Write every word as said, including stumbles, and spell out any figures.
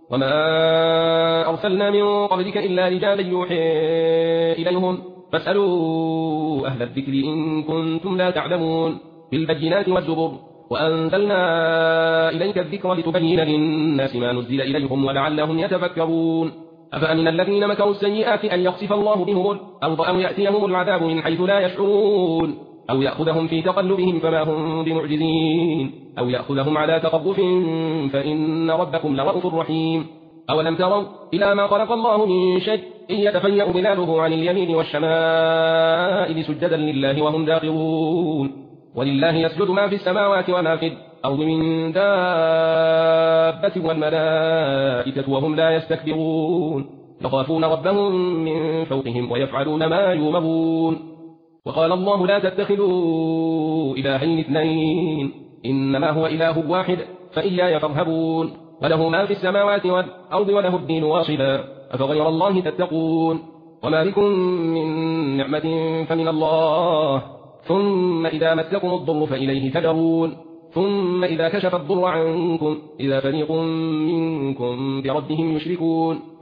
وما أرسلنا من قبلك إلا رجالا يوحي إليهم فاسألوا أهل الذكر إن كنتم لا تعلمون بالبينات والزبر وأنزلنا إليك الذكر لتبين للناس ما نزل إليهم ولعلهم يتفكرون أفأمن الذين مكروا السيئات أن يخسف الله بهم الأرض أو يأتيهم العذاب من حيث لا يشعرون أو يأخذهم في تقلبهم فما هم بمعجزين أو يأخذهم على تخوف فإن ربكم لرؤوف رحيم أولم تروا إلى ما خلق الله من شيء إن يتفيأ ظلاله عن اليمين والشمائل سجدا لله وهم داخرون ولله يسجد ما في السماوات وما في الأرض من دابة والملائكة وهم لا يستكبرون يخافون ربهم من فوقهم ويفعلون ما يؤمرون وقال الله لا تتخذوا إلهين اثنين إنما هو إله واحد فإياي فارهبون وله ما في السماوات والأرض وله الدين واصبا أفغير الله تتقون وما بكم من نعمة فمن الله ثم إذا مسكم الضر فإليه تجرون ثم إذا كشف الضر عنكم إذا فريق منكم بربهم يشركون